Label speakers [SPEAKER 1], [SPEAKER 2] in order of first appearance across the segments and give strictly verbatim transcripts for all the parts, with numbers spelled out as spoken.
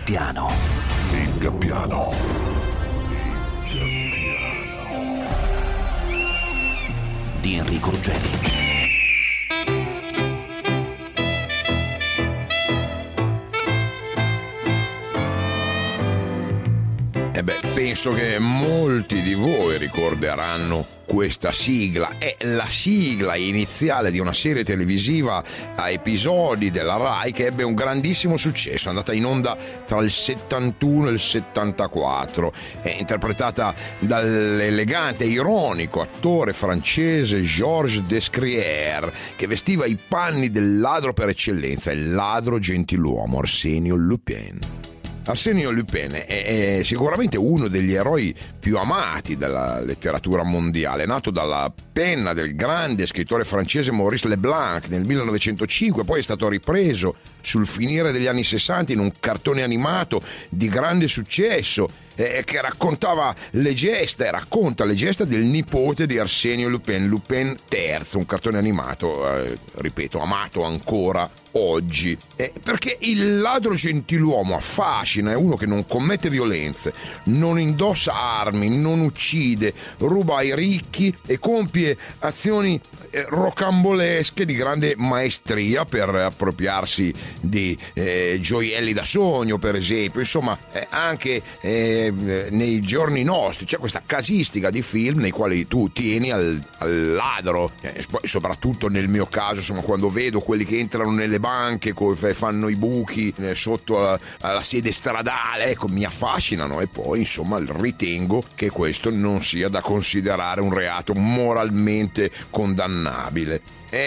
[SPEAKER 1] Gabbiano.
[SPEAKER 2] Il Gabbiano.
[SPEAKER 1] Di Enrico Ruggeri.
[SPEAKER 3] Eh beh, penso che molti di voi ricorderanno questa sigla. È la sigla iniziale di una serie televisiva a episodi della Rai che ebbe un grandissimo successo, è andata in onda tra il settantuno e il settantaquattro, è interpretata dall'elegante e ironico attore francese Georges Descrières, che vestiva i panni del ladro per eccellenza, il ladro gentiluomo Arsenio Lupin. Arsenio Lupin è, è sicuramente uno degli eroi più amati della letteratura mondiale, nato dalla penna del grande scrittore francese Maurice Leblanc nel millenovecentocinque, poi è stato ripreso sul finire degli anni sessanta in un cartone animato di grande successo eh, che raccontava le gesta e racconta le gesta del nipote di Arsenio Lupin, Lupin terzo, un cartone animato, eh, ripeto, amato ancora oggi, eh, perché il ladro gentiluomo affascina, è uno che non commette violenze, non indossa armi, non uccide, ruba ai ricchi e compie azioni eh, rocambolesche di grande maestria per appropriarsi di eh, gioielli da sogno, per esempio. Insomma, eh, anche eh, nei giorni nostri c'è questa casistica di film nei quali tu tieni al, al ladro, eh, soprattutto nel mio caso, insomma, quando vedo quelli che entrano nelle banche, fanno i buchi sotto alla, alla sede stradale, ecco, mi affascinano, e poi insomma ritengo che questo non sia da considerare un reato moralmente condannabile.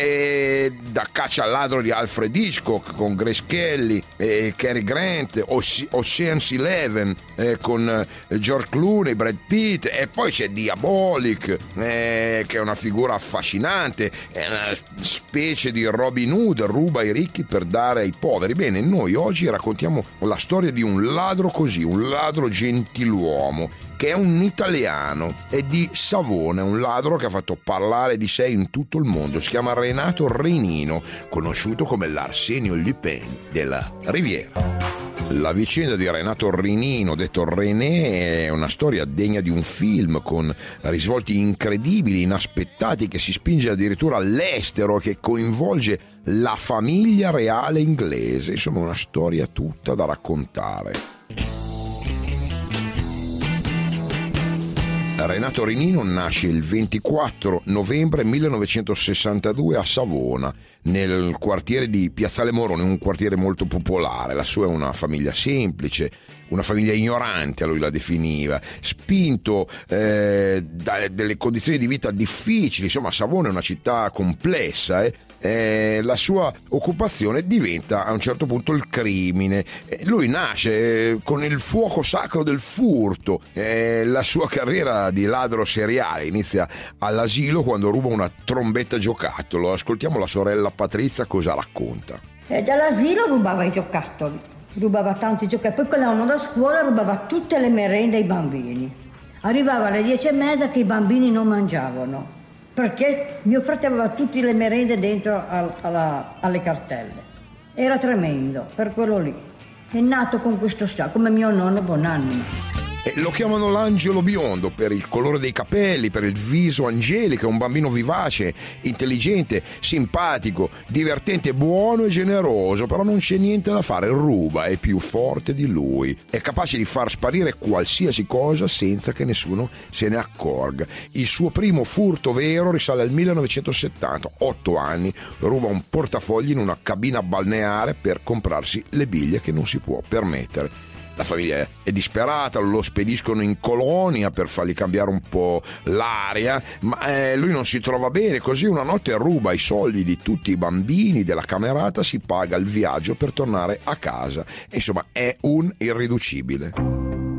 [SPEAKER 3] E da Caccia al ladro di Alfred Hitchcock con Grace Kelly e Cary Grant, Ocean's Eleven eh, con George Clooney, Brad Pitt, e poi c'è Diabolic eh, che è una figura affascinante, è una specie di Robin Hood, ruba ai ricchi per dare ai poveri. Bene, noi oggi raccontiamo la storia di un ladro così, un ladro gentiluomo, che è un italiano, è di Savona, un ladro che ha fatto parlare di sé in tutto il mondo. Si chiama Renato Renino, conosciuto come l'Arsenio Lupin della Riviera. La vicenda di Renato Renino, detto René, è una storia degna di un film con risvolti incredibili, inaspettati, che si spinge addirittura all'estero, che coinvolge la famiglia reale inglese. Insomma, una storia tutta da raccontare. Renato Renino nasce il ventiquattro novembre millenovecentosessantadue a Savona, nel quartiere di Piazzale Morone, un quartiere molto popolare. La sua è una famiglia semplice, una famiglia ignorante, a lui la definiva, spinto eh, da delle condizioni di vita difficili. Insomma, Savona è una città complessa, eh. Eh, la sua occupazione diventa a un certo punto il crimine. Eh, lui nasce eh, con il fuoco sacro del furto. Eh, la sua carriera di ladro seriale inizia all'asilo quando ruba una trombetta giocattolo. Ascoltiamo la sorella Patrizia cosa racconta.
[SPEAKER 4] E dall'asilo rubava i giocattoli, rubava tanti giocattoli, poi quando andava da scuola rubava tutte le merende ai bambini. Arrivava alle dieci e mezza che i bambini non mangiavano, perché mio fratello aveva tutte le merende dentro al, alla, alle cartelle. Era tremendo, per quello lì. È nato con questo stato, come mio nonno Bonanima.
[SPEAKER 3] E lo chiamano l'angelo biondo per il colore dei capelli, per il viso angelico. È un bambino vivace, intelligente, simpatico, divertente, buono e generoso, però non c'è niente da fare, ruba, è più forte di lui, è capace di far sparire qualsiasi cosa senza che nessuno se ne accorga. Il suo primo furto vero risale al millenovecentosettanta, otto anni, ruba un portafogli in una cabina balneare per comprarsi le biglie che non si può permettere. La famiglia è disperata, lo spediscono in colonia per fargli cambiare un po' l'aria, ma eh, lui non si trova bene, così una notte ruba i soldi di tutti i bambini della camerata, si paga il viaggio per tornare a casa. Insomma, è un irriducibile.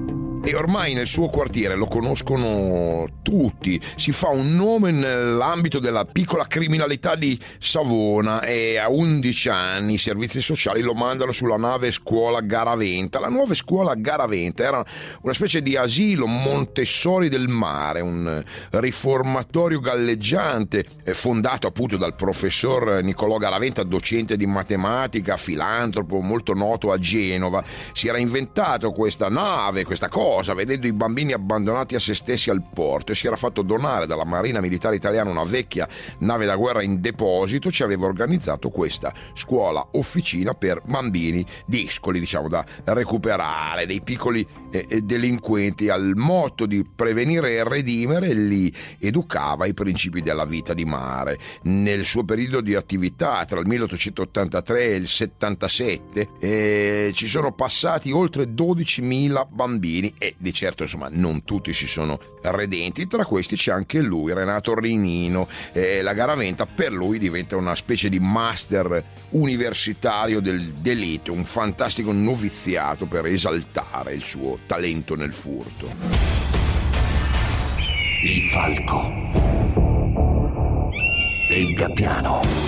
[SPEAKER 3] e ormai nel suo quartiere lo conoscono tutti. Si fa un nome nell'ambito della piccola criminalità di Savona e a undici anni i servizi sociali lo mandano sulla nave scuola Garaventa. La nuova scuola Garaventa era una specie di asilo Montessori del mare, un riformatorio galleggiante fondato appunto dal professor Niccolò Garaventa, docente di matematica, filantropo molto noto a Genova. Si era inventato questa nave, questa cosa, vedendo i bambini abbandonati a se stessi al porto, e si era fatto donare dalla Marina Militare Italiana una vecchia nave da guerra in deposito. Ci aveva organizzato questa scuola officina per bambini discoli, diciamo, da recuperare, dei piccoli eh, delinquenti. Al motto di prevenire e redimere li educava ai principi della vita di mare. Nel suo periodo di attività tra il milleottocentottantatré e il settantasette eh, ci sono passati oltre dodicimila bambini e di certo insomma non tutti si sono redenti. Tra questi c'è anche lui, Renato Rinino. Eh, la Garaventa per lui diventa una specie di master universitario del delitto, un fantastico noviziato per esaltare il suo talento nel furto.
[SPEAKER 1] Il falco e il gabbiano.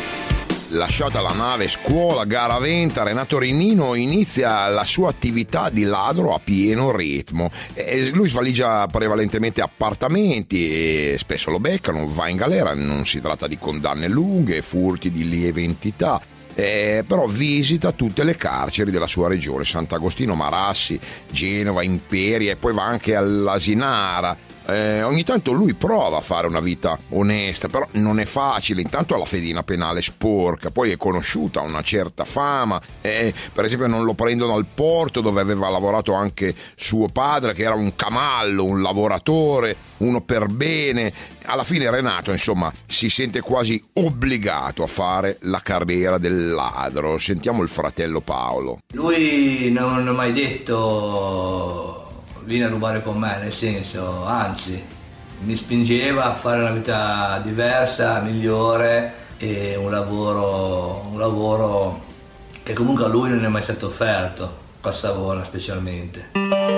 [SPEAKER 3] Lasciata la nave scuola Garaventa, Renato Rinino inizia la sua attività di ladro a pieno ritmo. E lui svaligia prevalentemente appartamenti e spesso lo beccano, va in galera. Non si tratta di condanne lunghe, furti di lieve entità. Eh, però visita tutte le carceri della sua regione: Sant'Agostino, Marassi, Genova, Imperia, e poi va anche all'Asinara. Eh, ogni tanto lui prova a fare una vita onesta, però non è facile. Intanto ha la fedina penale sporca, poi è conosciuta, ha una certa fama. Eh, per esempio non lo prendono al porto dove aveva lavorato anche suo padre, che era un camallo, un lavoratore, uno per bene. Alla fine Renato insomma si sente quasi obbligato a fare la carriera del ladro. Sentiamo il fratello Paolo.
[SPEAKER 5] Lui non ha mai detto vieni a rubare con me, nel senso, anzi, mi spingeva a fare una vita diversa, migliore, e un lavoro, un lavoro che comunque a lui non è mai stato offerto, a Savona specialmente.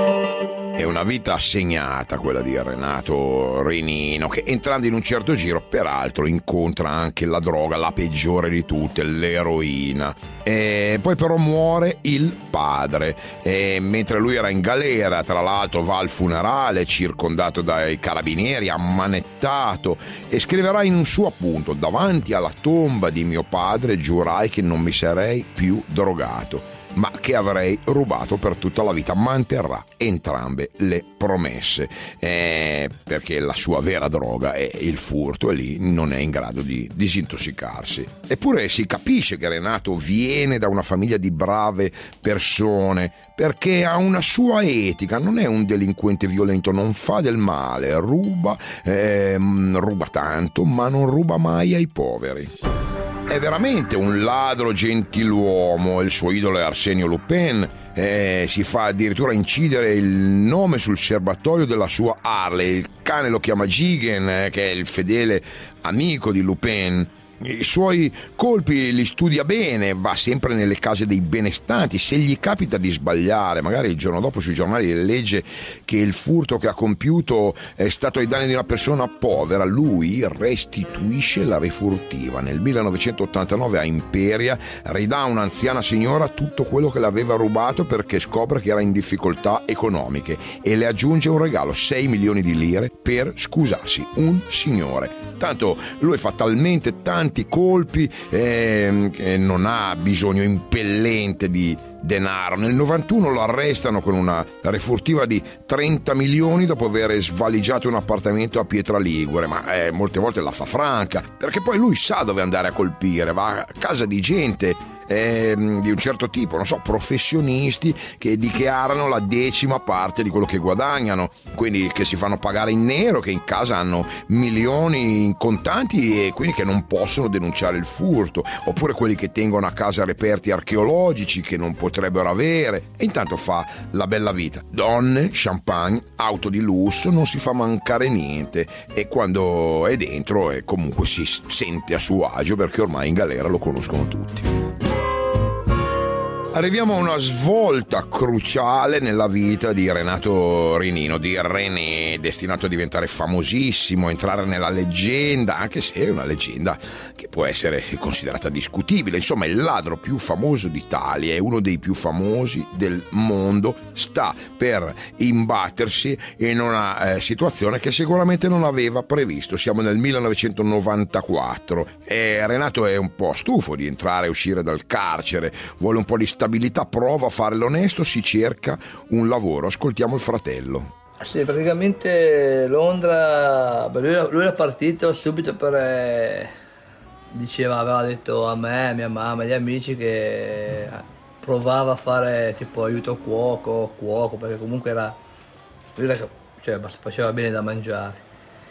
[SPEAKER 3] È una vita assegnata quella di Renato Rinino, che entrando in un certo giro peraltro incontra anche la droga, la peggiore di tutte, l'eroina. E poi però muore il padre e mentre lui era in galera, tra l'altro, va al funerale circondato dai carabinieri, ammanettato, e scriverà in un suo appunto: davanti alla tomba di mio padre giurai che non mi sarei più drogato, ma che avrei rubato per tutta la vita. Manterrà entrambe le promesse, eh, perché la sua vera droga è il furto e lì non è in grado di disintossicarsi. Eppure si capisce che Renato viene da una famiglia di brave persone, perché ha una sua etica, non è un delinquente violento, non fa del male, ruba, ehm, ruba tanto, ma non ruba mai ai poveri. È veramente un ladro gentiluomo. Il suo idolo è Arsenio Lupin. Eh, si fa addirittura incidere il nome sul serbatoio della sua Harley. Il cane lo chiama Jigen, eh, che è il fedele amico di Lupin. I suoi colpi li studia bene, va sempre nelle case dei benestanti. Se gli capita di sbagliare, magari il giorno dopo sui giornali legge che il furto che ha compiuto è stato ai danni di una persona povera, lui restituisce la refurtiva. Nel millenovecentottantanove a Imperia ridà a un'anziana signora tutto quello che le aveva rubato perché scopre che era in difficoltà economiche e le aggiunge un regalo, sei milioni di lire, per scusarsi. Un signore. Tanto lui fa talmente tanti colpi eh, che non ha bisogno impellente di denaro. Nel novantuno lo arrestano con una refurtiva di trenta milioni dopo aver svaligiato un appartamento a Pietraligure, ma eh, molte volte la fa franca, perché poi lui sa dove andare a colpire, va a casa di gente eh, di un certo tipo, non so, professionisti che dichiarano la decima parte di quello che guadagnano, quindi che si fanno pagare in nero, che in casa hanno milioni in contanti e quindi che non possono denunciare il furto, oppure quelli che tengono a casa reperti archeologici che non potrebbero avere, e intanto fa la bella vita: donne, champagne, auto di lusso, non si fa mancare niente, e quando è dentro è comunque si sente a suo agio perché ormai in galera lo conoscono tutti. Arriviamo a una svolta cruciale nella vita di Renato Rinino, di René, destinato a diventare famosissimo, entrare nella leggenda, anche se è una leggenda che può essere considerata discutibile. Insomma, il ladro più famoso d'Italia e uno dei più famosi del mondo sta per imbattersi in una eh, situazione che sicuramente non aveva previsto. Siamo nel millenovecentonovantaquattro e Renato è un po' stufo di entrare e uscire dal carcere, vuole un po' di stabilità, prova a fare l'onesto, si cerca un lavoro. Ascoltiamo il fratello.
[SPEAKER 5] Sì, praticamente Londra, lui era, lui era partito subito per, eh, diceva, aveva detto a me, a mia mamma, agli amici che provava a fare tipo aiuto cuoco, cuoco, perché comunque era, lui era, cioè, faceva bene da mangiare.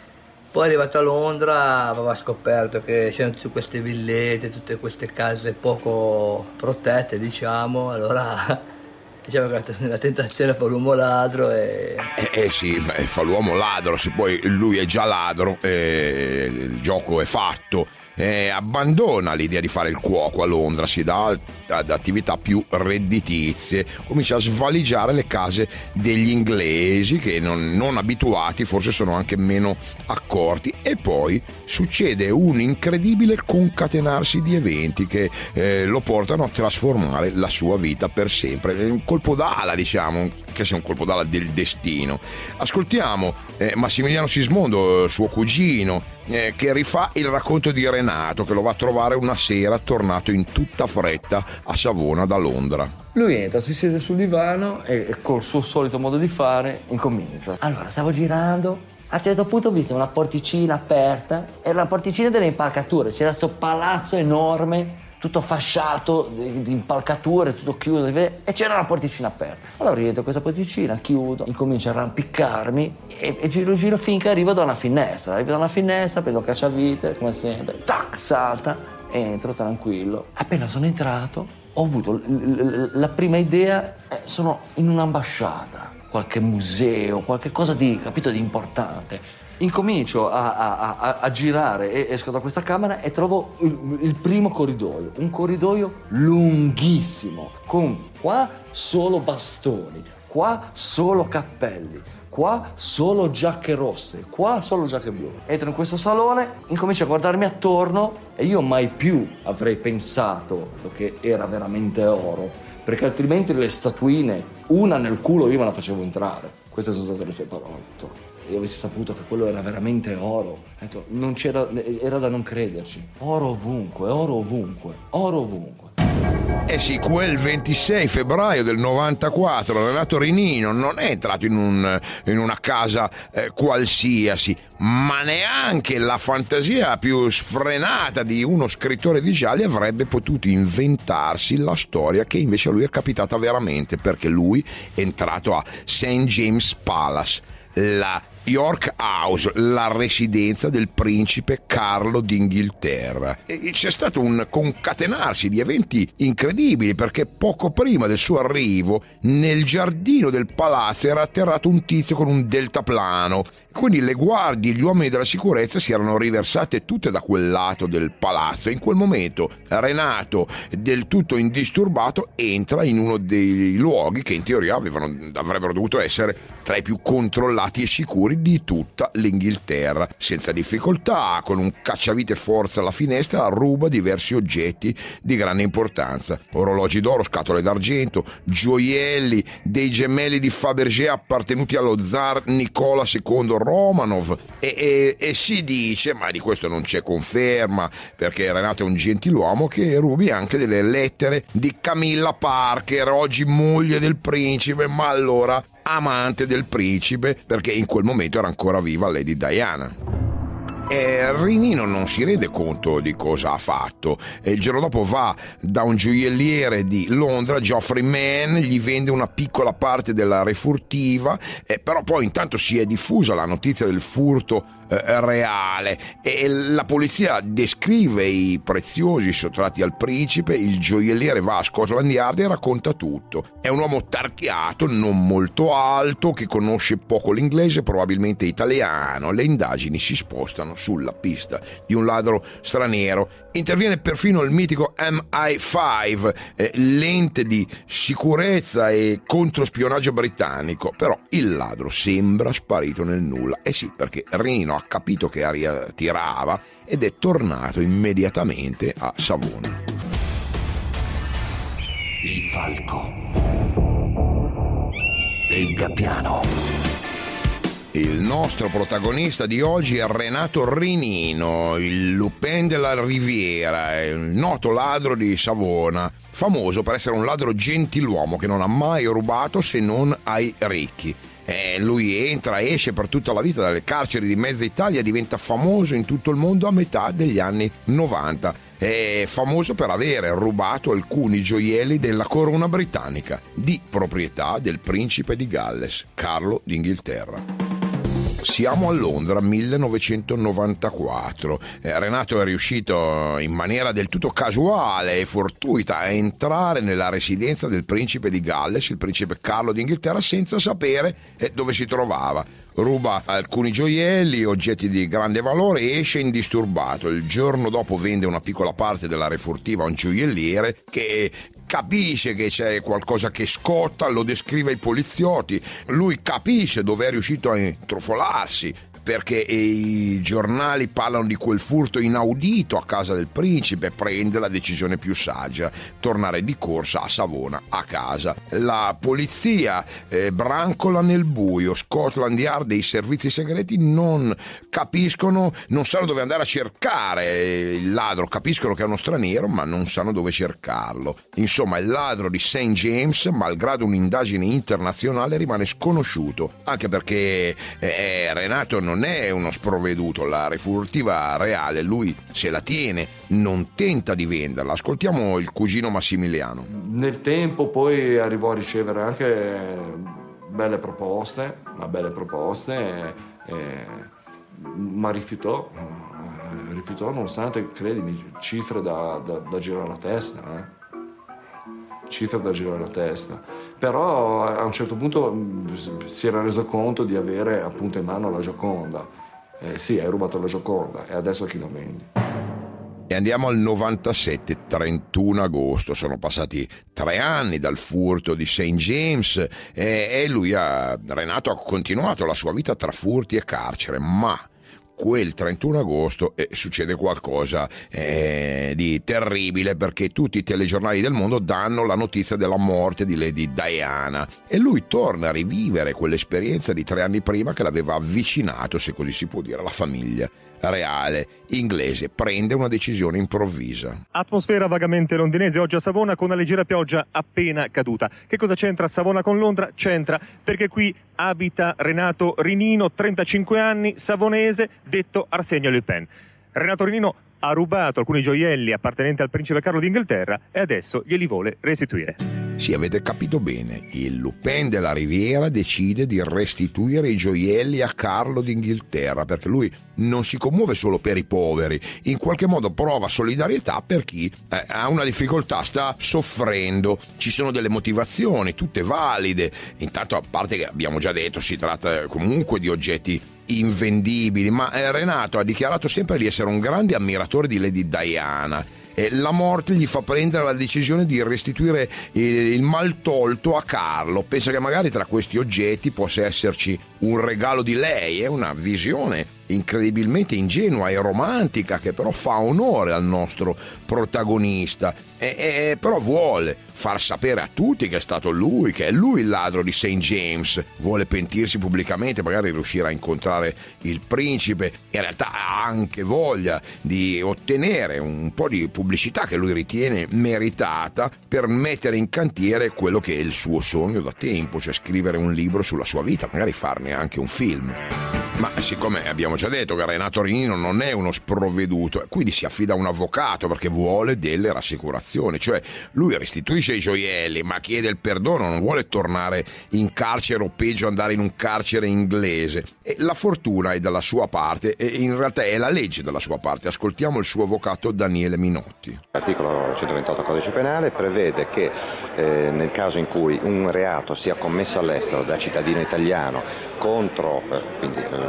[SPEAKER 5] Poi arrivato a Londra aveva scoperto che c'erano tutte queste villette, tutte queste case poco protette, diciamo, allora diciamo che la tentazione fa l'uomo ladro e...
[SPEAKER 3] Eh, eh sì, fa l'uomo ladro, se poi lui è già ladro, eh, il gioco è fatto. Eh, abbandona l'idea di fare il cuoco a Londra, si dà ad attività più redditizie, comincia a svaligiare le case degli inglesi che non, non abituati forse sono anche meno accorti, e poi succede un incredibile concatenarsi di eventi che eh, lo portano a trasformare la sua vita per sempre. È un colpo d'ala, diciamo, che sia un colpo d'ala del destino. Ascoltiamo eh, Massimiliano Sismondo, suo cugino, eh, che rifà il racconto di Renato, che lo va a trovare una sera tornato in tutta fretta a Savona da Londra.
[SPEAKER 6] Lui entra, si siede sul divano e, e col suo solito modo di fare incomincia. Allora, stavo girando, a un certo punto ho visto una porticina aperta, era la porticina delle impalcature, c'era sto palazzo enorme, tutto fasciato di, di impalcature, tutto chiuso, e c'era una porticina aperta. Allora io entro questa porticina, chiudo, incomincio a arrampicarmi e, e giro giro finché arrivo da una finestra. Arrivo da una finestra, prendo cacciavite, come sempre, tac, salta, entro tranquillo. Appena sono entrato, ho avuto l- l- la prima idea, eh, sono in un'ambasciata, qualche museo, qualche cosa di, capito, di importante. Incomincio a, a, a, a girare e esco da questa camera e trovo il, il primo corridoio, un corridoio lunghissimo, con qua solo bastoni, qua solo cappelli, qua solo giacche rosse, qua solo giacche blu. Entro in questo salone, incomincio a guardarmi attorno e io mai più avrei pensato che era veramente oro, perché altrimenti le statuine, una nel culo io me la facevo entrare. Queste sono state le sue parole. Io avessi saputo che quello era veramente oro, non c'era, era da non crederci. Oro ovunque, oro ovunque, oro ovunque.
[SPEAKER 3] Eh sì, quel ventisei febbraio del novantaquattro Renato Rinino non è entrato in, un, in una casa eh, qualsiasi, ma neanche la fantasia più sfrenata di uno scrittore di gialli avrebbe potuto inventarsi la storia che invece a lui è capitata veramente, perché lui è entrato a Saint James Palace, la York House, la residenza del principe Carlo d'Inghilterra. E c'è stato un concatenarsi di eventi incredibili, perché poco prima del suo arrivo nel giardino del palazzo era atterrato un tizio con un deltaplano, quindi le guardie e gli uomini della sicurezza si erano riversate tutte da quel lato del palazzo, e in quel momento Renato, del tutto indisturbato, entra in uno dei luoghi che in teoria avevano, avrebbero dovuto essere tra i più controllati e sicuri di tutta l'Inghilterra. Senza difficoltà, con un cacciavite forza alla finestra, ruba diversi oggetti di grande importanza: orologi d'oro, scatole d'argento, gioielli dei gemelli di Fabergé appartenuti allo zar Nicola secondo Romanov, e, e, e si dice, ma di questo non c'è conferma perché Renato è un gentiluomo, che rubi anche delle lettere di Camilla Parker, oggi moglie del principe, ma allora amante del principe, perché in quel momento era ancora viva Lady Diana. E Rinino non si rende conto di cosa ha fatto, e il giorno dopo va da un gioielliere di Londra, Geoffrey Mann, gli vende una piccola parte della refurtiva, eh, però poi intanto si è diffusa la notizia del furto eh, reale, e la polizia descrive i preziosi sottratti al principe. Il gioielliere va a Scotland Yard e racconta tutto. È un uomo tarchiato, non molto alto, che conosce poco l'inglese, probabilmente italiano. Le indagini si spostano sulla pista di un ladro straniero. Interviene perfino il mitico M I cinque, eh, l'ente di sicurezza e controspionaggio britannico, però il ladro sembra sparito nel nulla. Eh sì, perché Rinino ha capito che aria tirava ed è tornato immediatamente a Savona.
[SPEAKER 1] Il falco e il gabbiano.
[SPEAKER 3] Il nostro protagonista di oggi è Renato Rinino, il Lupin della Riviera, il noto ladro di Savona, famoso per essere un ladro gentiluomo che non ha mai rubato se non ai ricchi. Eh, lui entra e esce per tutta la vita dalle carceri di mezza Italia e diventa famoso in tutto il mondo a metà degli anni novanta. È famoso per avere rubato alcuni gioielli della corona britannica, di proprietà del principe di Galles, Carlo d'Inghilterra. Siamo a Londra, millenovecentonovantaquattro. Eh, Renato è riuscito in maniera del tutto casuale e fortuita a entrare nella residenza del principe di Galles, il principe Carlo d'Inghilterra, senza sapere eh, dove si trovava. Ruba alcuni gioielli, oggetti di grande valore e esce indisturbato. Il giorno dopo vende una piccola parte della refurtiva a un gioielliere che capisce che c'è qualcosa che scotta, lo descrive ai poliziotti. Lui capisce dove è riuscito a intrufolarsi, perché i giornali parlano di quel furto inaudito a casa del principe. Prende la decisione più saggia: tornare di corsa a Savona, a casa. La polizia eh, brancola nel buio. Scotland Yard e i servizi segreti non capiscono, non sanno dove andare a cercare il ladro. Capiscono che è uno straniero, ma non sanno dove cercarlo. Insomma, il ladro di Saint James, malgrado un'indagine internazionale, rimane sconosciuto, anche perché eh, Renato non non è uno sprovveduto. La refurtiva reale lui se la tiene, non tenta di venderla. Ascoltiamo il cugino Massimiliano.
[SPEAKER 6] Nel tempo poi arrivò a ricevere anche belle proposte, ma belle proposte, eh, ma rifiutò, rifiutò nonostante, credimi, cifre da, da, da girare la testa, eh. cifre da girare la testa, però a un certo punto si era reso conto di avere appunto in mano la Gioconda. Eh, sì, hai rubato la Gioconda e adesso a chi la vendi?
[SPEAKER 3] E andiamo al novantasette, trentuno agosto. Sono passati tre anni dal furto di Saint James e, e lui ha, Renato ha continuato la sua vita tra furti e carcere, ma quel trentuno agosto eh, succede qualcosa eh, di terribile, perché tutti i telegiornali del mondo danno la notizia della morte di Lady Diana e lui torna a rivivere quell'esperienza di tre anni prima che l'aveva avvicinato, se così si può dire, alla famiglia reale inglese. Prende una decisione improvvisa.
[SPEAKER 7] Atmosfera vagamente londinese oggi a Savona, con una leggera pioggia appena caduta. Che cosa c'entra Savona con Londra? C'entra perché qui abita Renato Rinino, trentacinque anni, savonese, detto Arsenio Lupin. Renato Rinino ha rubato alcuni gioielli appartenenti al principe Carlo d'Inghilterra e adesso glieli vuole restituire.
[SPEAKER 3] Sì, avete capito bene, il Lupin della Riviera decide di restituire i gioielli a Carlo d'Inghilterra, perché lui non si commuove solo per i poveri, in qualche modo prova solidarietà per chi eh, ha una difficoltà, sta soffrendo. Ci sono delle motivazioni, tutte valide. Intanto, a parte che abbiamo già detto, si tratta comunque di oggetti invendibili, ma eh, Renato ha dichiarato sempre di essere un grande ammiratore di Lady Diana. E la morte gli fa prendere la decisione di restituire il mal tolto a Carlo. Pensa che magari tra questi oggetti possa esserci un regalo di lei. È una visione incredibilmente ingenua e romantica che però fa onore al nostro protagonista, e, e però vuole far sapere a tutti che è stato lui, che è lui il ladro di Saint James. Vuole pentirsi pubblicamente, magari riuscire a incontrare il principe. In realtà ha anche voglia di ottenere un po' di pubblicità che lui ritiene meritata per mettere in cantiere quello che è il suo sogno da tempo, cioè scrivere un libro sulla sua vita, magari farne anche un film. Ma siccome abbiamo già detto che Renato Rinino non è uno sprovveduto, quindi si affida a un avvocato perché vuole delle rassicurazioni. Cioè lui restituisce i gioielli ma chiede il perdono, non vuole tornare in carcere o peggio andare in un carcere inglese. E la fortuna è dalla sua parte e in realtà è la legge dalla sua parte. Ascoltiamo il suo avvocato Daniele Minotti.
[SPEAKER 8] L'articolo centoventotto Codice Penale prevede che eh, nel caso in cui un reato sia commesso all'estero da cittadino italiano contro, eh, quindi eh,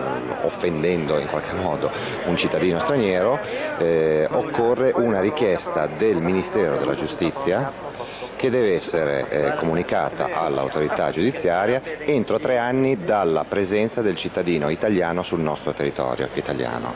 [SPEAKER 8] offendendo in qualche modo un cittadino straniero, eh, occorre una richiesta del Ministero della Giustizia che deve essere eh, comunicata all'autorità giudiziaria entro tre anni dalla presenza del cittadino italiano sul nostro territorio italiano.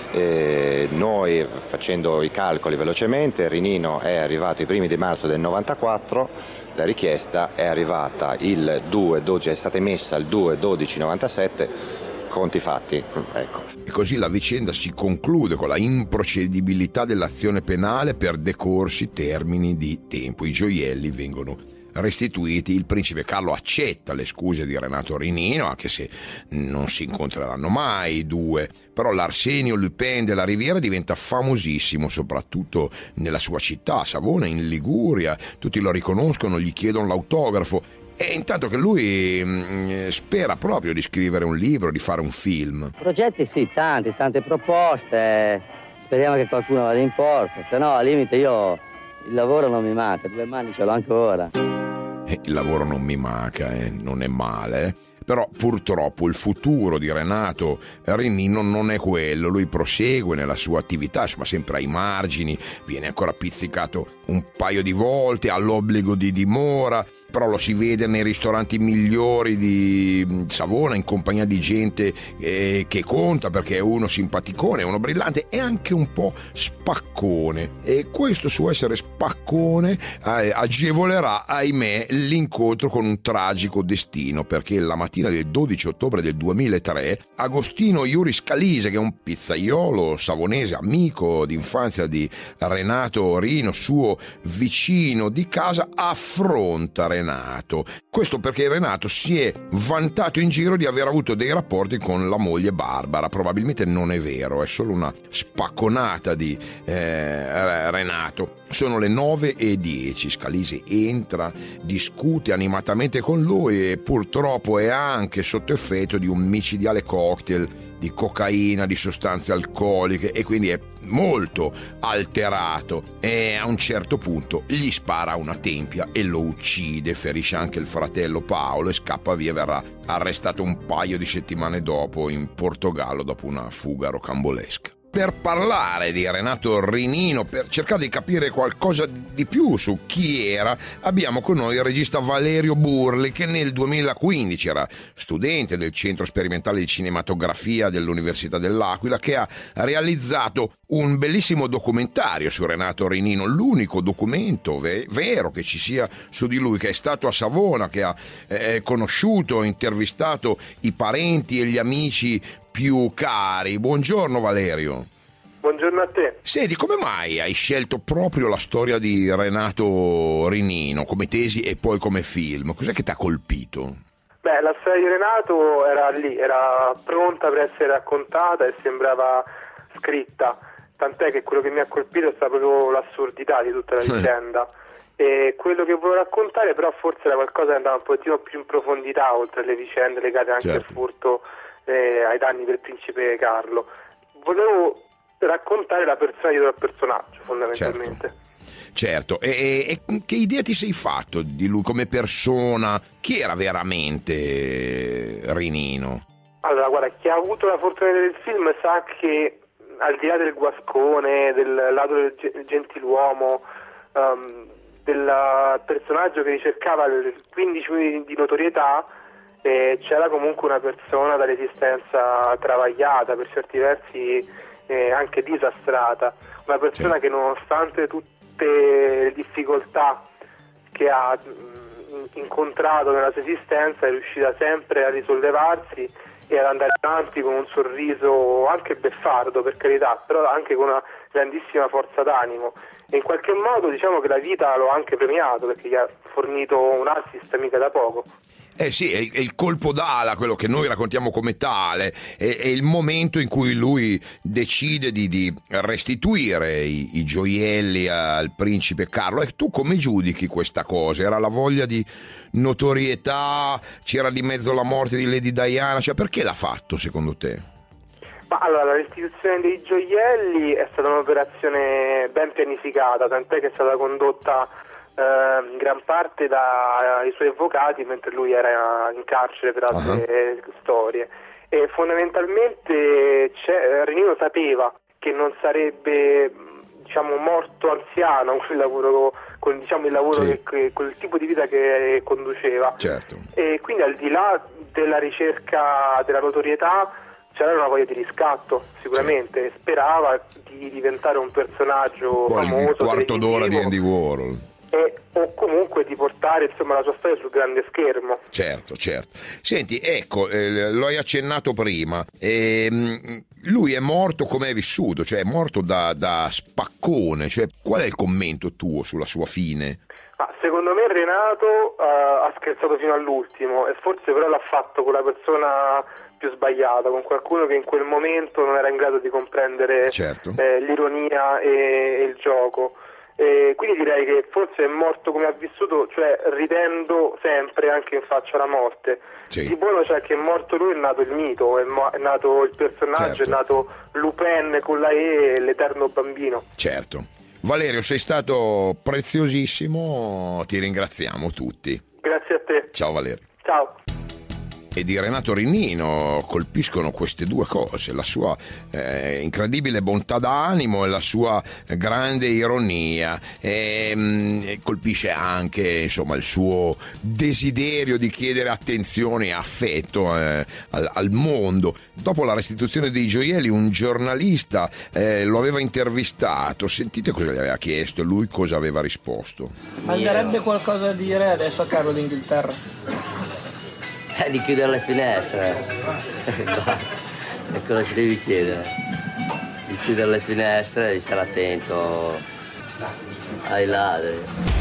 [SPEAKER 8] Eh, noi, facendo i calcoli velocemente, Rinino è arrivato i primi di marzo del novantaquattro, la richiesta è arrivata il due dodici, è stata emessa il due dodici novantasette, conti fatti, ecco.
[SPEAKER 3] E così la vicenda si conclude con la improcedibilità dell'azione penale per decorsi termini di tempo. I gioielli vengono restituiti, il principe Carlo accetta le scuse di Renato Rinino, anche se non si incontreranno mai i due, però l'Arsenio Lupin della Riviera diventa famosissimo soprattutto nella sua città, Savona, in Liguria, tutti lo riconoscono, gli chiedono l'autografo, e intanto che lui mh, spera proprio di scrivere un libro, di fare un film.
[SPEAKER 6] Progetti sì, tanti, tante proposte, speriamo che qualcuno vada in porto, se no al limite io il lavoro non mi manca, due mani ce l'ho anche ora.
[SPEAKER 3] Eh, il lavoro non mi manca, eh, non è male, eh. Però purtroppo il futuro di Renato Rinino non è quello, lui prosegue nella sua attività, insomma sempre ai margini, viene ancora pizzicato un paio di volte, ha l'obbligo di dimora, però lo si vede nei ristoranti migliori di Savona in compagnia di gente eh, che conta, perché è uno simpaticone, è uno brillante e anche un po' spaccone, e questo suo essere spaccone eh, agevolerà, ahimè, l'incontro con un tragico destino, perché la mattina del dodici ottobre del duemilatré Agostino Iuri Scalise, che è un pizzaiolo savonese, amico d'infanzia di Renato Rino, suo vicino di casa, affronta Renato. Questo perché Renato si è vantato in giro di aver avuto dei rapporti con la moglie Barbara. Probabilmente non è vero, è solo una spacconata di eh, Renato. Sono le nove e dieci, Scalise entra, discute animatamente con lui e purtroppo è anche sotto effetto di un micidiale cocktail di cocaina, di sostanze alcoliche, e quindi è molto alterato, e a un certo punto gli spara una tempia e lo uccide, ferisce anche il fratello Paolo e scappa via. Verrà arrestato un paio di settimane dopo in Portogallo dopo una fuga rocambolesca. Per parlare di Renato Rinino, per cercare di capire qualcosa di più su chi era, abbiamo con noi il regista Valerio Burli, che nel duemilaquindici era studente del Centro Sperimentale di Cinematografia dell'Università dell'Aquila, che ha realizzato un bellissimo documentario su Renato Rinino, l'unico documento ve- vero che ci sia su di lui, che è stato a Savona, che ha eh, conosciuto, intervistato i parenti e gli amici più cari. Buongiorno Valerio.
[SPEAKER 9] Buongiorno a te.
[SPEAKER 3] Senti, come mai hai scelto proprio la storia di Renato Rinino come tesi e poi come film? Cos'è che ti ha colpito?
[SPEAKER 9] Beh, la storia di Renato era lì, era pronta per essere raccontata e sembrava scritta, tant'è che quello che mi ha colpito è stata proprio l'assurdità di tutta la vicenda. E quello che volevo raccontare però forse era qualcosa che andava un pochettino più in profondità, oltre alle vicende legate anche certo. al furto eh, ai danni del principe Carlo. Volevo raccontare la persona dietro al personaggio, fondamentalmente.
[SPEAKER 3] Certo, certo. E, e che idea ti sei fatto di lui come persona? Chi era veramente Rinino?
[SPEAKER 9] Allora, guarda, chi ha avuto la fortuna del film sa che al di là del guascone, del lato del gentiluomo, um, del personaggio che ricercava quindici minuti di notorietà, eh, c'era comunque una persona dall'esistenza travagliata, per certi versi eh, anche disastrata, una persona sì. che nonostante tutte le difficoltà che ha mh, incontrato nella sua esistenza è riuscita sempre a risollevarsi e ad andare avanti con un sorriso anche beffardo, per carità, però anche con una grandissima forza d'animo, e in qualche modo diciamo che la vita lo ha anche premiato, perché gli ha fornito un assist mica da poco.
[SPEAKER 3] Eh sì, è il, è il colpo d'ala, quello che noi raccontiamo come tale, è, è il momento in cui lui decide di, di restituire i, i gioielli al principe Carlo. E tu come giudichi questa cosa? Era la voglia di notorietà? C'era di mezzo la morte di Lady Diana? Cioè, perché l'ha fatto secondo te?
[SPEAKER 9] Ma allora, la restituzione dei gioielli è stata un'operazione ben pianificata, tant'è che è stata condotta Uh, in gran parte dai suoi avvocati mentre lui era in carcere per altre uh-huh. storie, e fondamentalmente Renino sapeva che non sarebbe, diciamo, morto anziano con il lavoro, con diciamo, il lavoro
[SPEAKER 3] sì.
[SPEAKER 9] che, con il tipo di vita che conduceva.
[SPEAKER 3] Certo.
[SPEAKER 9] E quindi al di là della ricerca della notorietà c'era una voglia di riscatto, sicuramente, sì. Sperava di diventare un personaggio
[SPEAKER 3] poi
[SPEAKER 9] famoso,
[SPEAKER 3] il quarto d'ora di Andy Warhol.
[SPEAKER 9] E, o comunque di portare, insomma, la sua storia sul grande schermo.
[SPEAKER 3] Certo, certo. Senti, ecco, eh, lo hai accennato prima, ehm, lui è morto come è vissuto, cioè è morto da, da spaccone, cioè qual è il commento tuo sulla sua fine?
[SPEAKER 9] Ah, secondo me Renato uh, ha scherzato fino all'ultimo e forse però l'ha fatto con la persona più sbagliata, con qualcuno che in quel momento non era in grado di comprendere
[SPEAKER 3] certo.
[SPEAKER 9] eh, l'ironia e, e il gioco. E quindi direi che forse è morto come ha vissuto, cioè ridendo sempre anche in faccia alla morte.
[SPEAKER 3] Sì.
[SPEAKER 9] Di buono c'è che è morto lui, è nato il mito, è, mo- è nato il personaggio,
[SPEAKER 3] certo.
[SPEAKER 9] È nato Lupin con la E, l'eterno bambino.
[SPEAKER 3] Certo. Valerio, sei stato preziosissimo, ti ringraziamo tutti.
[SPEAKER 9] Grazie a te.
[SPEAKER 3] Ciao Valerio.
[SPEAKER 9] Ciao.
[SPEAKER 3] E di Renato Rinino colpiscono queste due cose, la sua eh, incredibile bontà d'animo e la sua grande ironia, e, mh, colpisce anche, insomma, il suo desiderio di chiedere attenzione e affetto eh, al, al mondo. Dopo la restituzione dei gioielli un giornalista eh, lo aveva intervistato, sentite cosa gli aveva chiesto e lui cosa aveva risposto.
[SPEAKER 10] Manderebbe qualcosa da dire adesso a Carlo d'Inghilterra?
[SPEAKER 6] Eh, di chiudere le finestre. E cosa ci devi chiedere? Di chiudere le finestre e di stare attento ai ladri.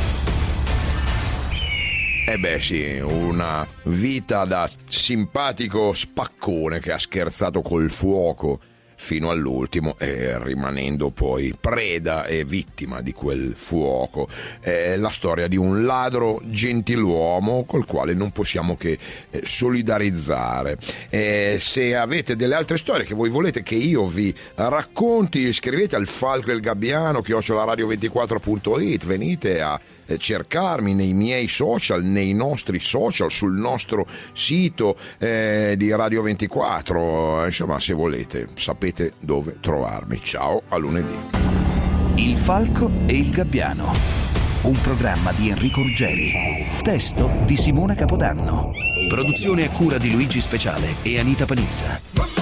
[SPEAKER 3] Eh beh sì, una vita da simpatico spaccone che ha scherzato col fuoco fino all'ultimo, e rimanendo poi preda e vittima di quel fuoco. È la storia di un ladro gentiluomo col quale non possiamo che solidarizzare. E se avete delle altre storie che voi volete che io vi racconti, scrivete al Falco e il Gabbiano chiocciola radio ventiquattro punto it, venite a cercarmi nei miei social, nei nostri social, sul nostro sito eh, di Radio ventiquattro, insomma, se volete sapete dove trovarmi. Ciao, a lunedì.
[SPEAKER 1] Il Falco e il Gabbiano, un programma di Enrico Ruggeri, testo di Simona Capodanno, produzione a cura di Luigi Speciale e Anita Panizza.